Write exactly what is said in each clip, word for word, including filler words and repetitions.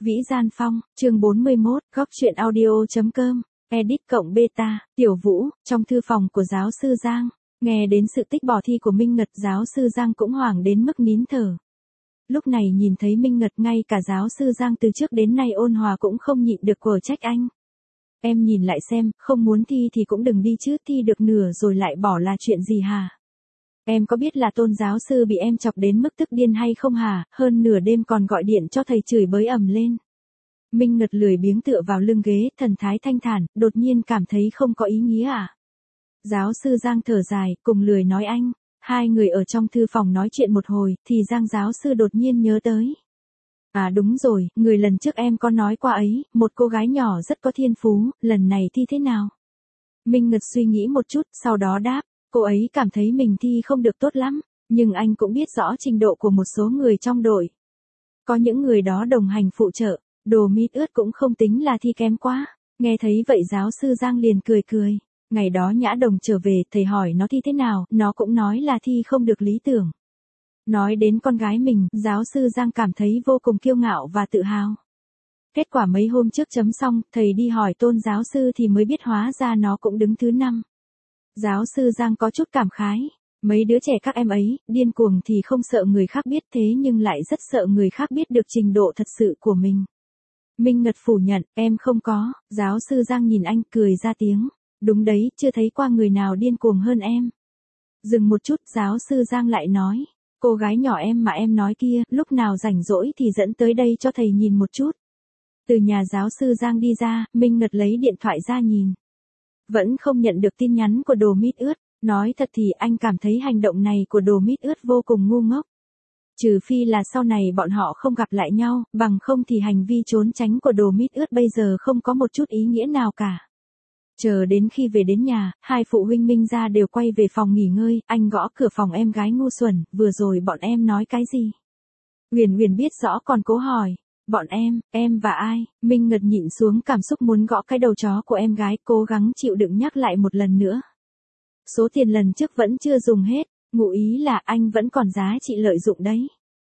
Vĩ Gian Phong, chương bốn mươi mốt, góc truyện audio.com, edit cộng beta, Tiểu Vũ, trong thư phòng của giáo sư Giang. Nghe đến sự tích bỏ thi của Minh Ngật, giáo sư Giang cũng hoảng đến mức nín thở. Lúc này nhìn thấy Minh Ngật, ngay cả giáo sư Giang từ trước đến nay ôn hòa cũng không nhịn được quở trách anh. Em nhìn lại xem, không muốn thi thì cũng đừng đi chứ, thi được nửa rồi lại bỏ là chuyện gì hả? Em có biết là Tôn giáo sư bị em chọc đến mức tức điên hay không hả? Hơn nửa đêm còn gọi điện cho thầy chửi bới ầm lên. Minh Ngật lười biếng tựa vào lưng ghế, thần thái thanh thản, đột nhiên cảm thấy không có ý nghĩa à? Giáo sư Giang thở dài, cùng lười nói anh. Hai người ở trong thư phòng nói chuyện một hồi, thì Giang giáo sư đột nhiên nhớ tới. À đúng rồi, người lần trước em có nói qua ấy, một cô gái nhỏ rất có thiên phú, lần này thi thế nào? Minh Ngật suy nghĩ một chút, sau đó đáp. Cô ấy cảm thấy mình thi không được tốt lắm, nhưng anh cũng biết rõ trình độ của một số người trong đội. Có những người đó đồng hành phụ trợ, đồ mít ướt cũng không tính là thi kém quá. Nghe thấy vậy giáo sư Giang liền cười cười. Ngày đó Nhã Đồng trở về, thầy hỏi nó thi thế nào, nó cũng nói là thi không được lý tưởng. Nói đến con gái mình, giáo sư Giang cảm thấy vô cùng kiêu ngạo và tự hào. Kết quả mấy hôm trước chấm xong, thầy đi hỏi Tôn giáo sư thì mới biết hóa ra nó cũng đứng thứ năm. Giáo sư Giang có chút cảm khái. Mấy đứa trẻ các em ấy, điên cuồng thì không sợ người khác biết, thế nhưng lại rất sợ người khác biết được trình độ thật sự của mình. Minh Ngật phủ nhận, em không có. Giáo sư Giang nhìn anh cười ra tiếng. Đúng đấy, chưa thấy qua người nào điên cuồng hơn em. Dừng một chút, giáo sư Giang lại nói. Cô gái nhỏ em mà em nói kia, lúc nào rảnh rỗi thì dẫn tới đây cho thầy nhìn một chút. Từ nhà giáo sư Giang đi ra, Minh Ngật lấy điện thoại ra nhìn. Vẫn không nhận được tin nhắn của đồ mít ướt. Nói thật thì anh cảm thấy hành động này của đồ mít ướt vô cùng ngu ngốc. Trừ phi là sau này bọn họ không gặp lại nhau, bằng không thì hành vi trốn tránh của đồ mít ướt bây giờ không có một chút ý nghĩa nào cả. Chờ đến khi về đến nhà, hai phụ huynh Minh ra đều quay về phòng nghỉ ngơi, anh gõ cửa phòng em gái ngu xuẩn, vừa rồi bọn em nói cái gì? Huyền Huyền biết rõ còn cố hỏi. Bọn em, em và ai? Minh Ngật nhịn xuống cảm xúc muốn gõ cái đầu chó của em gái, cố gắng chịu đựng nhắc lại một lần nữa. Số tiền lần trước vẫn chưa dùng hết, ngụ ý là anh vẫn còn giá trị lợi dụng đấy.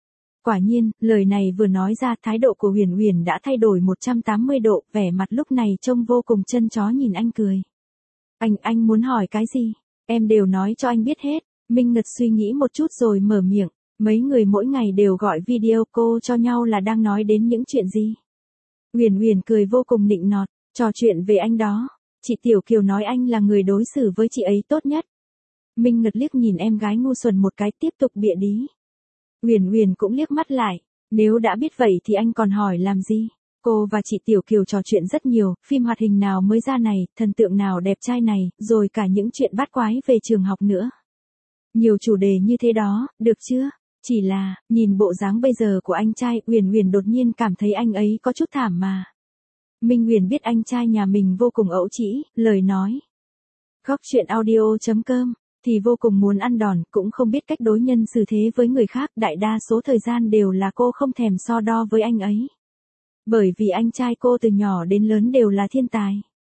Quả nhiên, lời này vừa nói ra, thái độ của Huyền Huyền đã thay đổi một trăm tám mươi độ, vẻ mặt lúc này trông vô cùng chân chó nhìn anh cười. Anh, anh muốn hỏi cái gì? Em đều nói cho anh biết hết. Minh Ngật suy nghĩ một chút rồi mở miệng. Mấy người mỗi ngày đều gọi video call cho nhau là đang nói đến những chuyện gì? Huyền Huyền cười vô cùng nịnh nọt, trò chuyện về anh đó. Chị Tiểu Kiều nói anh là người đối xử với chị ấy tốt nhất. Minh Ngật liếc nhìn em gái ngu xuẩn một cái, tiếp tục bịa đí. Huyền Huyền cũng liếc mắt lại. Nếu đã biết vậy thì anh còn hỏi làm gì? Cô và chị Tiểu Kiều trò chuyện rất nhiều, phim hoạt hình nào mới ra này, thần tượng nào đẹp trai này, rồi cả những chuyện bát quái về trường học nữa. Nhiều chủ đề như thế đó, được chưa? Chỉ là, nhìn bộ dáng bây giờ của anh trai, Huyền Huyền đột nhiên cảm thấy anh ấy có chút thảm mà. Minh Huyền biết anh trai nhà mình vô cùng ẩu trĩ, lời nói. Góc truyện audio.com, thì vô cùng muốn ăn đòn, cũng không biết cách đối nhân xử thế với người khác, đại đa số thời gian đều là cô không thèm so đo với anh ấy. Bởi vì anh trai cô từ nhỏ đến lớn đều là thiên tài.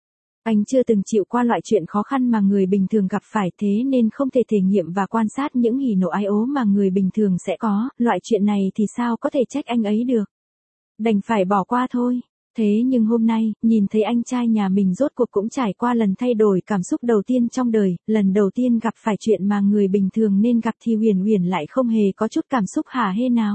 Anh chưa từng chịu qua loại chuyện khó khăn mà người bình thường gặp phải, thế nên không thể thể nghiệm và quan sát những hỉ nộ ái ố mà người bình thường sẽ có, loại chuyện này thì sao có thể trách anh ấy được. Đành phải bỏ qua thôi. Thế nhưng hôm nay, nhìn thấy anh trai nhà mình rốt cuộc cũng trải qua lần thay đổi cảm xúc đầu tiên trong đời, lần đầu tiên gặp phải chuyện mà người bình thường nên gặp thì Huyền Huyền lại không hề có chút cảm xúc hả hê nào.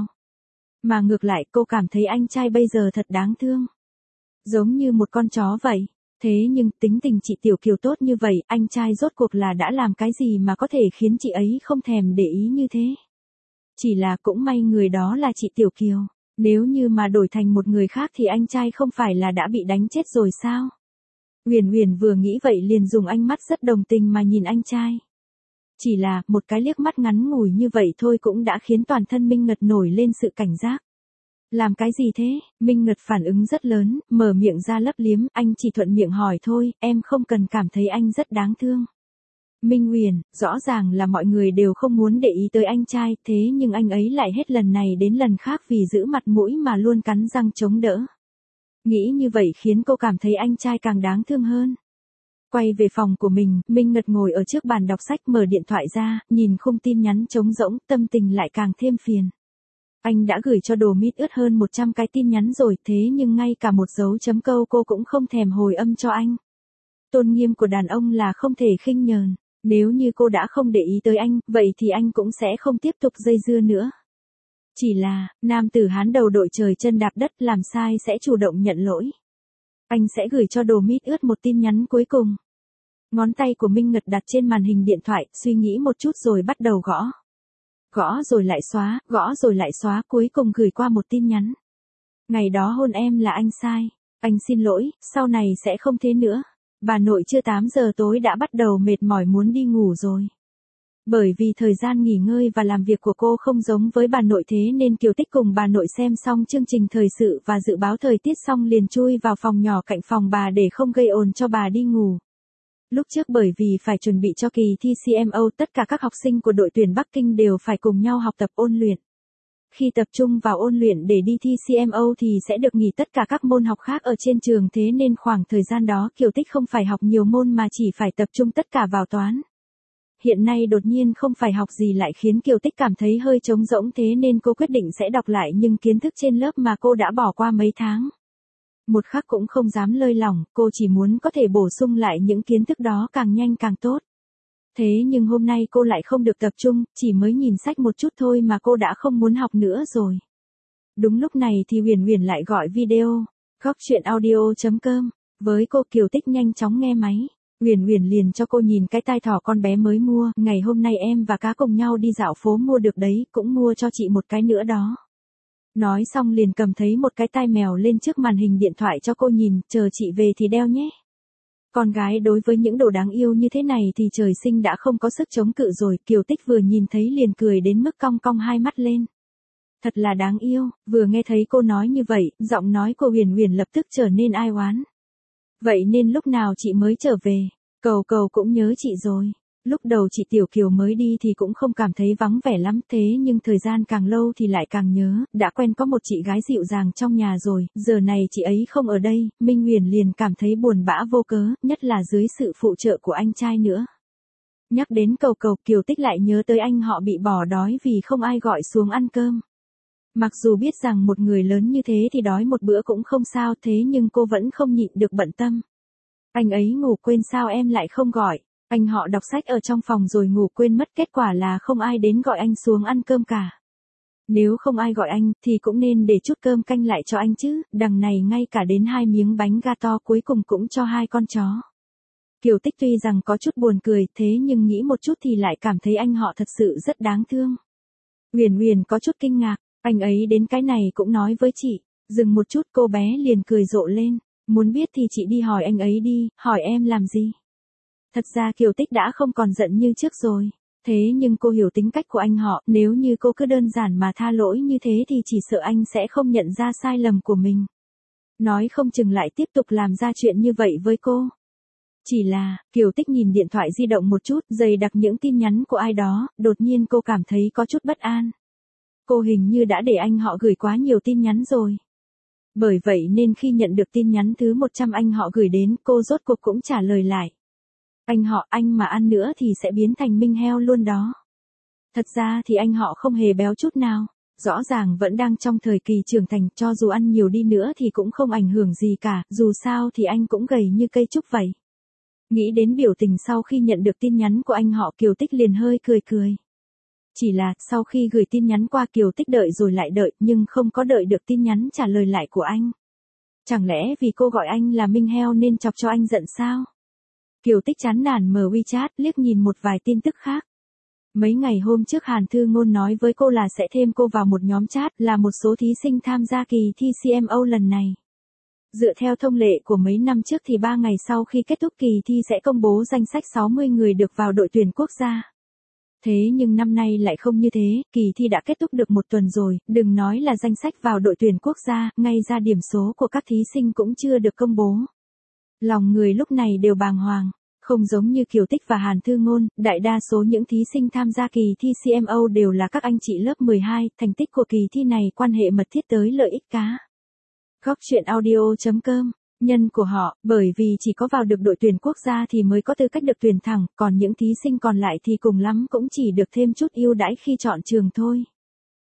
Mà ngược lại cô cảm thấy anh trai bây giờ thật đáng thương. Giống như một con chó vậy. Thế nhưng tính tình chị Tiểu Kiều tốt như vậy, anh trai rốt cuộc là đã làm cái gì mà có thể khiến chị ấy không thèm để ý như thế? Chỉ là cũng may người đó là chị Tiểu Kiều. Nếu như mà đổi thành một người khác thì anh trai không phải là đã bị đánh chết rồi sao? Huyền Huyền vừa nghĩ vậy liền dùng ánh mắt rất đồng tình mà nhìn anh trai. Chỉ là, một cái liếc mắt ngắn ngủi như vậy thôi cũng đã khiến toàn thân Minh Ngật nổi lên sự cảnh giác. Làm cái gì thế? Minh Ngật phản ứng rất lớn, mở miệng ra lấp liếm, anh chỉ thuận miệng hỏi thôi, em không cần cảm thấy anh rất đáng thương. Minh Huyền, rõ ràng là mọi người đều không muốn để ý tới anh trai, thế nhưng anh ấy lại hết lần này đến lần khác vì giữ mặt mũi mà luôn cắn răng chống đỡ. Nghĩ như vậy khiến cô cảm thấy anh trai càng đáng thương hơn. Quay về phòng của mình, Minh Ngật ngồi ở trước bàn đọc sách, mở điện thoại ra, nhìn khung tin nhắn trống rỗng, tâm tình lại càng thêm phiền. Anh đã gửi cho đồ mít ướt hơn một trăm cái tin nhắn rồi, thế nhưng ngay cả một dấu chấm câu cô cũng không thèm hồi âm cho anh. Tôn nghiêm của đàn ông là không thể khinh nhờn. Nếu như cô đã không để ý tới anh, vậy thì anh cũng sẽ không tiếp tục dây dưa nữa. Chỉ là, nam tử Hán đầu đội trời chân đạp đất làm sai sẽ chủ động nhận lỗi. Anh sẽ gửi cho đồ mít ướt một tin nhắn cuối cùng. Ngón tay của Minh Ngật đặt trên màn hình điện thoại, suy nghĩ một chút rồi bắt đầu gõ. Gõ rồi lại xóa, gõ rồi lại xóa, cuối cùng gửi qua một tin nhắn. Ngày đó hôn em là anh sai. Anh xin lỗi, sau này sẽ không thế nữa. Bà nội chưa tám giờ tối đã bắt đầu mệt mỏi muốn đi ngủ rồi. Bởi vì thời gian nghỉ ngơi và làm việc của cô không giống với bà nội thế nên Kiều Tích cùng bà nội xem xong chương trình thời sự và dự báo thời tiết xong liền chui vào phòng nhỏ cạnh phòng bà để không gây ồn cho bà đi ngủ. Lúc trước bởi vì phải chuẩn bị cho kỳ thi xê em ô, tất cả các học sinh của đội tuyển Bắc Kinh đều phải cùng nhau học tập ôn luyện. Khi tập trung vào ôn luyện để đi thi xê em ô thì sẽ được nghỉ tất cả các môn học khác ở trên trường, thế nên khoảng thời gian đó Kiều Tích không phải học nhiều môn mà chỉ phải tập trung tất cả vào toán. Hiện nay đột nhiên không phải học gì lại khiến Kiều Tích cảm thấy hơi trống rỗng, thế nên cô quyết định sẽ đọc lại những kiến thức trên lớp mà cô đã bỏ qua mấy tháng. Một khắc cũng không dám lơi lỏng, cô chỉ muốn có thể bổ sung lại những kiến thức đó càng nhanh càng tốt. Thế nhưng hôm nay cô lại không được tập trung, chỉ mới nhìn sách một chút thôi mà cô đã không muốn học nữa rồi. Đúng lúc này thì Huyền Huyền lại gọi video. Góc chuyện audio chấm com. Với cô Kiều Tích nhanh chóng nghe máy. Huyền Huyền liền cho cô nhìn cái tai thỏ con bé mới mua. Ngày hôm nay em và cá cùng nhau đi dạo phố mua được đấy, cũng mua cho chị một cái nữa đó. Nói xong liền cầm thấy một cái tai mèo lên trước màn hình điện thoại cho cô nhìn, chờ chị về thì đeo nhé. Con gái đối với những đồ đáng yêu như thế này thì trời sinh đã không có sức chống cự rồi, Kiều Tích vừa nhìn thấy liền cười đến mức cong cong hai mắt lên. Thật là đáng yêu, vừa nghe thấy cô nói như vậy, giọng nói của Huyền Huyền lập tức trở nên ai oán. Vậy nên lúc nào chị mới trở về? Cầu cầu cũng nhớ chị rồi. Lúc đầu chị Tiểu Kiều mới đi thì cũng không cảm thấy vắng vẻ lắm, thế nhưng thời gian càng lâu thì lại càng nhớ, đã quen có một chị gái dịu dàng trong nhà rồi, giờ này chị ấy không ở đây, Minh Huyền liền cảm thấy buồn bã vô cớ, nhất là dưới sự phụ trợ của anh trai nữa. Nhắc đến cầu cầu, Kiều Tích lại nhớ tới anh họ bị bỏ đói vì không ai gọi xuống ăn cơm. Mặc dù biết rằng một người lớn như thế thì đói một bữa cũng không sao, thế nhưng cô vẫn không nhịn được bận tâm. Anh ấy ngủ quên sao em lại không gọi? Anh họ đọc sách ở trong phòng rồi ngủ quên mất, kết quả là không ai đến gọi anh xuống ăn cơm cả. Nếu không ai gọi anh, thì cũng nên để chút cơm canh lại cho anh chứ, đằng này ngay cả đến hai miếng bánh gato cuối cùng cũng cho hai con chó. Kiều Tích tuy rằng có chút buồn cười, thế nhưng nghĩ một chút thì lại cảm thấy anh họ thật sự rất đáng thương. Huyền Huyền có chút kinh ngạc, anh ấy đến cái này cũng nói với chị. Dừng một chút cô bé liền cười rộ lên, muốn biết thì chị đi hỏi anh ấy đi, hỏi em làm gì. Thật ra Kiều Tích đã không còn giận như trước rồi. Thế nhưng cô hiểu tính cách của anh họ, nếu như cô cứ đơn giản mà tha lỗi như thế thì chỉ sợ anh sẽ không nhận ra sai lầm của mình. Nói không chừng lại tiếp tục làm ra chuyện như vậy với cô. Chỉ là, Kiều Tích nhìn điện thoại di động một chút, dày đặc những tin nhắn của ai đó, đột nhiên cô cảm thấy có chút bất an. Cô hình như đã để anh họ gửi quá nhiều tin nhắn rồi. Bởi vậy nên khi nhận được tin nhắn thứ một trăm anh họ gửi đến, cô rốt cuộc cũng trả lời lại. Anh họ, anh mà ăn nữa thì sẽ biến thành Minh heo luôn đó. Thật ra thì anh họ không hề béo chút nào. Rõ ràng vẫn đang trong thời kỳ trưởng thành, cho dù ăn nhiều đi nữa thì cũng không ảnh hưởng gì cả, dù sao thì anh cũng gầy như cây trúc vậy. Nghĩ đến biểu tình sau khi nhận được tin nhắn của anh họ, Kiều Tích liền hơi cười cười. Chỉ là, sau khi gửi tin nhắn qua Kiều Tích đợi rồi lại đợi, nhưng không có đợi được tin nhắn trả lời lại của anh. Chẳng lẽ vì cô gọi anh là Minh heo nên chọc cho anh giận sao? Kiều Tích chán nản mở WeChat, liếc nhìn một vài tin tức khác. Mấy ngày hôm trước Hàn Thư Ngôn nói với cô là sẽ thêm cô vào một nhóm chat, là một số thí sinh tham gia kỳ thi xê em ô lần này. Dựa theo thông lệ của mấy năm trước thì ba ngày sau khi kết thúc kỳ thi sẽ công bố danh sách sáu mươi người được vào đội tuyển quốc gia. Thế nhưng năm nay lại không như thế, kỳ thi đã kết thúc được một tuần rồi, đừng nói là danh sách vào đội tuyển quốc gia, ngay ra điểm số của các thí sinh cũng chưa được công bố. Lòng người lúc này đều bàng hoàng. Không giống như Kiều Tích và Hàn Thư Ngôn, đại đa số những thí sinh tham gia kỳ thi xê em ô đều là các anh chị lớp mười hai, thành tích của kỳ thi này quan hệ mật thiết tới lợi ích cá. Góc chuyện audio chấm com, nhân của họ, bởi vì chỉ có vào được đội tuyển quốc gia thì mới có tư cách được tuyển thẳng, còn những thí sinh còn lại thì cùng lắm cũng chỉ được thêm chút ưu đãi khi chọn trường thôi.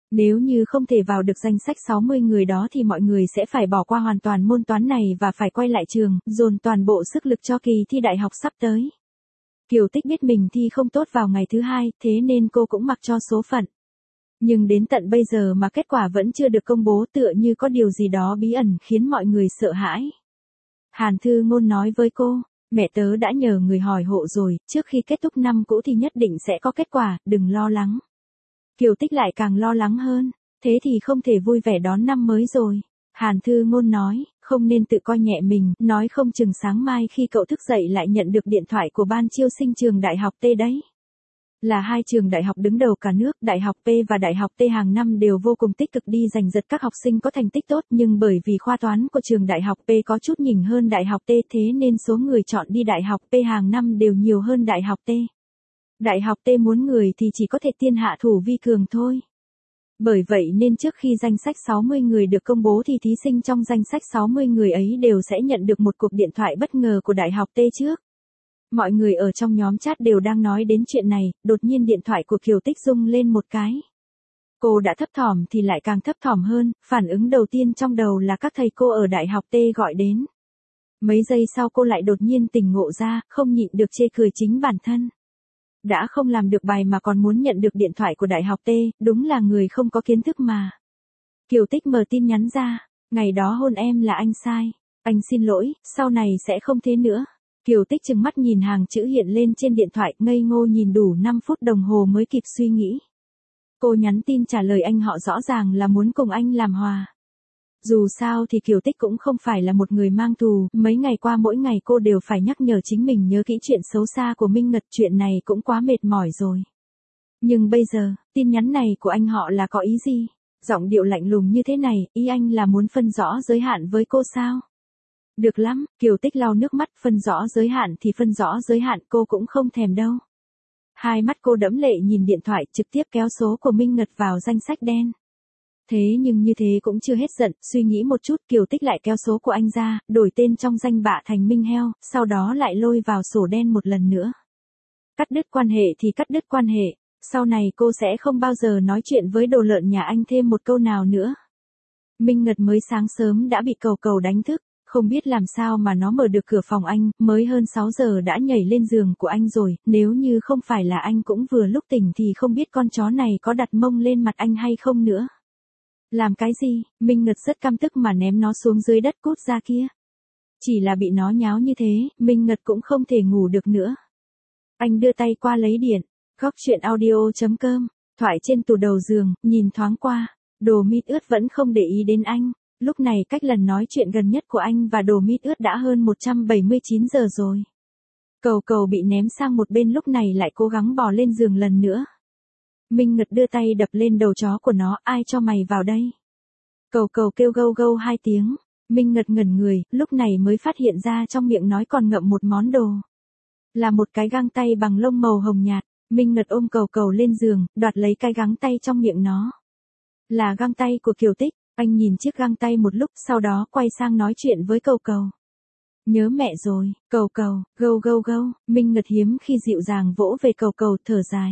Nếu như không thể vào được danh sách sáu mươi người đó thì mọi người sẽ phải bỏ qua hoàn toàn môn toán này và phải quay lại trường, dồn toàn bộ sức lực cho kỳ thi đại học sắp tới. Kiều Tích biết mình thi không tốt vào ngày thứ hai, thế nên cô cũng mặc cho số phận. Nhưng đến tận bây giờ mà kết quả vẫn chưa được công bố, tựa như có điều gì đó bí ẩn khiến mọi người sợ hãi. Hàn Thư Ngôn nói với cô, mẹ tớ đã nhờ người hỏi hộ rồi, trước khi kết thúc năm cũ thì nhất định sẽ có kết quả, đừng lo lắng. Kiều Tích lại càng lo lắng hơn, thế thì không thể vui vẻ đón năm mới rồi. Hàn Thư Ngôn nói, không nên tự coi nhẹ mình, nói không chừng sáng mai khi cậu thức dậy lại nhận được điện thoại của ban chiêu sinh trường đại học T đấy. Là hai trường đại học đứng đầu cả nước, đại học P và đại học T hàng năm đều vô cùng tích cực đi giành giật các học sinh có thành tích tốt, nhưng bởi vì khoa toán của trường đại học P có chút nhỉnh hơn đại học T, thế nên số người chọn đi đại học P hàng năm đều nhiều hơn đại học T. Đại học T muốn người thì chỉ có thể tiên hạ thủ vi cường thôi. Bởi vậy nên trước khi danh sách sáu mươi người được công bố thì thí sinh trong danh sách sáu mươi người ấy đều sẽ nhận được một cuộc điện thoại bất ngờ của đại học T trước. Mọi người ở trong nhóm chat đều đang nói đến chuyện này, đột nhiên điện thoại của Kiều Tích rung lên một cái. Cô đã thấp thỏm thì lại càng thấp thỏm hơn, phản ứng đầu tiên trong đầu là các thầy cô ở đại học T gọi đến. Mấy giây sau cô lại đột nhiên tỉnh ngộ ra, không nhịn được chê cười chính bản thân. Đã không làm được bài mà còn muốn nhận được điện thoại của đại học T, đúng là người không có kiến thức mà. Kiều Tích mở tin nhắn ra, ngày đó hôn em là anh sai, anh xin lỗi, sau này sẽ không thế nữa. Kiều Tích trừng mắt nhìn hàng chữ hiện lên trên điện thoại, ngây ngô nhìn đủ năm phút đồng hồ mới kịp suy nghĩ. Cô nhắn tin trả lời anh họ rõ ràng là muốn cùng anh làm hòa. Dù sao thì Kiều Tích cũng không phải là một người mang thù, mấy ngày qua mỗi ngày cô đều phải nhắc nhở chính mình nhớ kỹ chuyện xấu xa của Minh Ngật, chuyện này cũng quá mệt mỏi rồi. Nhưng bây giờ, tin nhắn này của anh họ là có ý gì? Giọng điệu lạnh lùng như thế này, ý anh là muốn phân rõ giới hạn với cô sao? Được lắm, Kiều Tích lau nước mắt, phân rõ giới hạn thì phân rõ giới hạn, cô cũng không thèm đâu. Hai mắt cô đẫm lệ nhìn điện thoại, trực tiếp kéo số của Minh Ngật vào danh sách đen. Thế nhưng như thế cũng chưa hết giận, suy nghĩ một chút, Kiều Tích lại kéo số của anh ra, đổi tên trong danh bạ thành Minh Heo, sau đó lại lôi vào sổ đen một lần nữa. Cắt đứt quan hệ thì cắt đứt quan hệ, sau này cô sẽ không bao giờ nói chuyện với đồ lợn nhà anh thêm một câu nào nữa. Minh Ngật mới sáng sớm đã bị cầu cầu đánh thức, không biết làm sao mà nó mở được cửa phòng anh, mới hơn sáu giờ đã nhảy lên giường của anh rồi, nếu như không phải là anh cũng vừa lúc tỉnh thì không biết con chó này có đặt mông lên mặt anh hay không nữa. Làm cái gì? Minh Ngật rất căm tức mà ném nó xuống dưới đất, cút ra kia. Chỉ là bị nó nháo như thế, Minh Ngật cũng không thể ngủ được nữa. Anh đưa tay qua lấy điện. Góc truyện audio chấm com, thoại trên tủ đầu giường, nhìn thoáng qua. Đồ mít ướt vẫn không để ý đến anh. Lúc này cách lần nói chuyện gần nhất của anh và đồ mít ướt đã hơn một trăm bảy mươi chín giờ rồi. Cầu cầu bị ném sang một bên lúc này lại cố gắng bò lên giường lần nữa. Minh Ngật đưa tay đập lên đầu chó của nó, ai cho mày vào đây? Cầu cầu kêu gâu gâu hai tiếng. Minh Ngật ngẩn người, lúc này mới phát hiện ra trong miệng nói còn ngậm một món đồ. Là một cái găng tay bằng lông màu hồng nhạt. Minh Ngật ôm cầu cầu lên giường, đoạt lấy cái găng tay trong miệng nó. Là găng tay của Kiều Tích. Anh nhìn chiếc găng tay một lúc, sau đó quay sang nói chuyện với cầu cầu. Nhớ mẹ rồi, cầu cầu, gâu gâu gâu. Minh Ngật hiếm khi dịu dàng vỗ về cầu cầu, thở dài.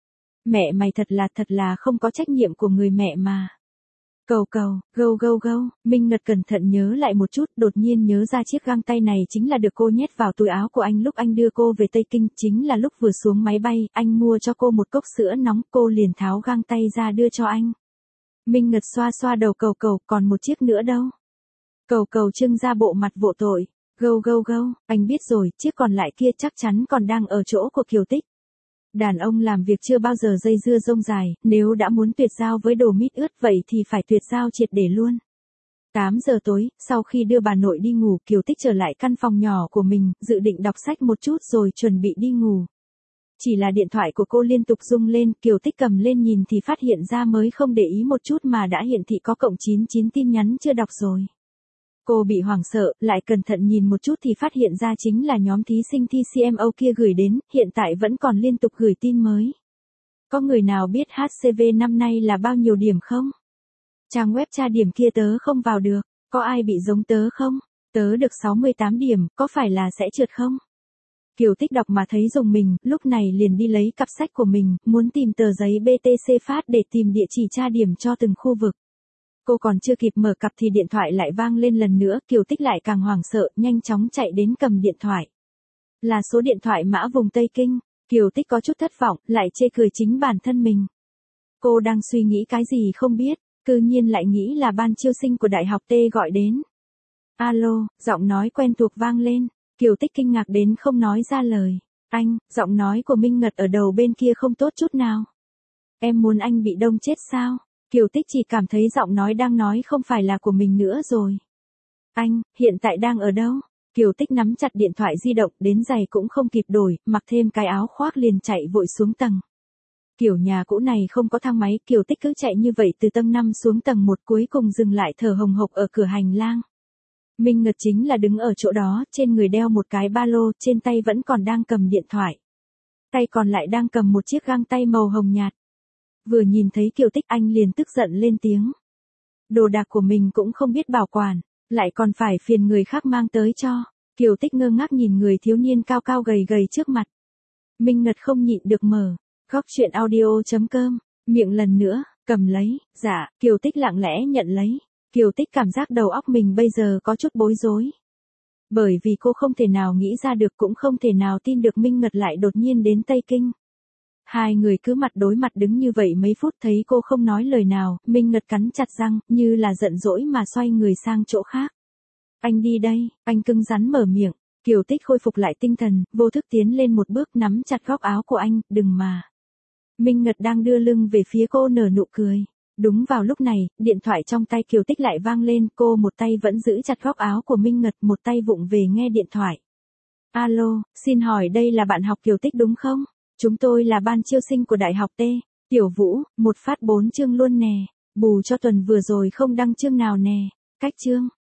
Mẹ mày thật là thật là không có trách nhiệm của người mẹ mà. Cầu cầu, gâu gâu gâu. Minh Ngật cẩn thận nhớ lại một chút, đột nhiên nhớ ra chiếc găng tay này chính là được cô nhét vào túi áo của anh lúc anh đưa cô về Tây Kinh, chính là lúc vừa xuống máy bay, anh mua cho cô một cốc sữa nóng, cô liền tháo găng tay ra đưa cho anh. Minh Ngật xoa xoa đầu cầu cầu, còn một chiếc nữa đâu? Cầu cầu trưng ra bộ mặt vô tội, gâu gâu gâu, anh biết rồi, chiếc còn lại kia chắc chắn còn đang ở chỗ của Kiều Tích. Đàn ông làm việc chưa bao giờ dây dưa rông dài, nếu đã muốn tuyệt giao với đồ mít ướt vậy thì phải tuyệt giao triệt để luôn. tám giờ tối, sau khi đưa bà nội đi ngủ, Kiều Tích trở lại căn phòng nhỏ của mình, dự định đọc sách một chút rồi chuẩn bị đi ngủ. Chỉ là điện thoại của cô liên tục rung lên, Kiều Tích cầm lên nhìn thì phát hiện ra mới không để ý một chút mà đã hiển thị có cộng chín mươi chín tin nhắn chưa đọc rồi. Cô bị hoảng sợ, lại cẩn thận nhìn một chút thì phát hiện ra chính là nhóm thí sinh thi xê em ô kia gửi đến, hiện tại vẫn còn liên tục gửi tin mới. Có người nào biết hát xê vê năm nay là bao nhiêu điểm không? Trang web tra điểm kia tớ không vào được, có ai bị giống tớ không? Tớ được sáu mươi tám điểm, có phải là sẽ trượt không? Kiều Tích đọc mà thấy rùng mình, lúc này liền đi lấy cặp sách của mình, muốn tìm tờ giấy bê tê xê phát để tìm địa chỉ tra điểm cho từng khu vực. Cô còn chưa kịp mở cặp thì điện thoại lại vang lên lần nữa, Kiều Tích lại càng hoảng sợ, nhanh chóng chạy đến cầm điện thoại. Là số điện thoại Mã vùng Tây Kinh, Kiều Tích có chút thất vọng, lại chê cười chính bản thân mình. Cô đang suy nghĩ cái gì không biết, cư nhiên lại nghĩ là ban chiêu sinh của Đại học T gọi đến. Alo, giọng nói quen thuộc vang lên, Kiều Tích kinh ngạc đến không nói ra lời. Anh, giọng nói của Minh Ngật ở đầu bên kia không tốt chút nào. Em muốn anh bị đông chết sao? Kiều Tích chỉ cảm thấy giọng nói đang nói không phải là của mình nữa rồi. Anh, hiện tại đang ở đâu? Kiều Tích nắm chặt điện thoại di động, đến giày cũng không kịp đổi, mặc thêm cái áo khoác liền chạy vội xuống tầng. Kiểu nhà cũ này không có thang máy, Kiều Tích cứ chạy như vậy từ tầng năm xuống tầng một, cuối cùng dừng lại thở hồng hộc ở cửa hành lang. Minh Ngật chính là đứng ở chỗ đó, trên người đeo một cái ba lô, trên tay vẫn còn đang cầm điện thoại. Tay còn lại đang cầm một chiếc găng tay màu hồng nhạt. Vừa nhìn thấy Kiều Tích anh liền tức giận lên tiếng. Đồ đạc của mình cũng không biết bảo quản, lại còn phải phiền người khác mang tới cho. Kiều Tích ngơ ngác nhìn người thiếu niên cao cao gầy gầy trước mặt. Minh Ngật không nhịn được mở. Góc chuyện audio chấm com, miệng lần nữa, cầm lấy, dạ, Kiều Tích lặng lẽ nhận lấy. Kiều Tích cảm giác đầu óc mình bây giờ có chút bối rối. Bởi vì cô không thể nào nghĩ ra được cũng không thể nào tin được Minh Ngật lại đột nhiên đến Tây Kinh. Hai người cứ mặt đối mặt đứng như vậy mấy phút, thấy cô không nói lời nào, Minh Ngật cắn chặt răng, như là giận dỗi mà xoay người sang chỗ khác. Anh đi đây, anh cứng rắn mở miệng. Kiều Tích khôi phục lại tinh thần, vô thức tiến lên một bước nắm chặt góc áo của anh, đừng mà. Minh Ngật đang đưa lưng về phía cô nở nụ cười. Đúng vào lúc này, điện thoại trong tay Kiều Tích lại vang lên, cô một tay vẫn giữ chặt góc áo của Minh Ngật, một tay vụng về nghe điện thoại. Alo, xin hỏi đây là bạn học Kiều Tích đúng không? Chúng tôi là ban chiêu sinh của Đại học T. Tiểu Vũ, một phát bốn chương luôn nè, bù cho tuần vừa rồi không đăng chương nào nè. Cách chương.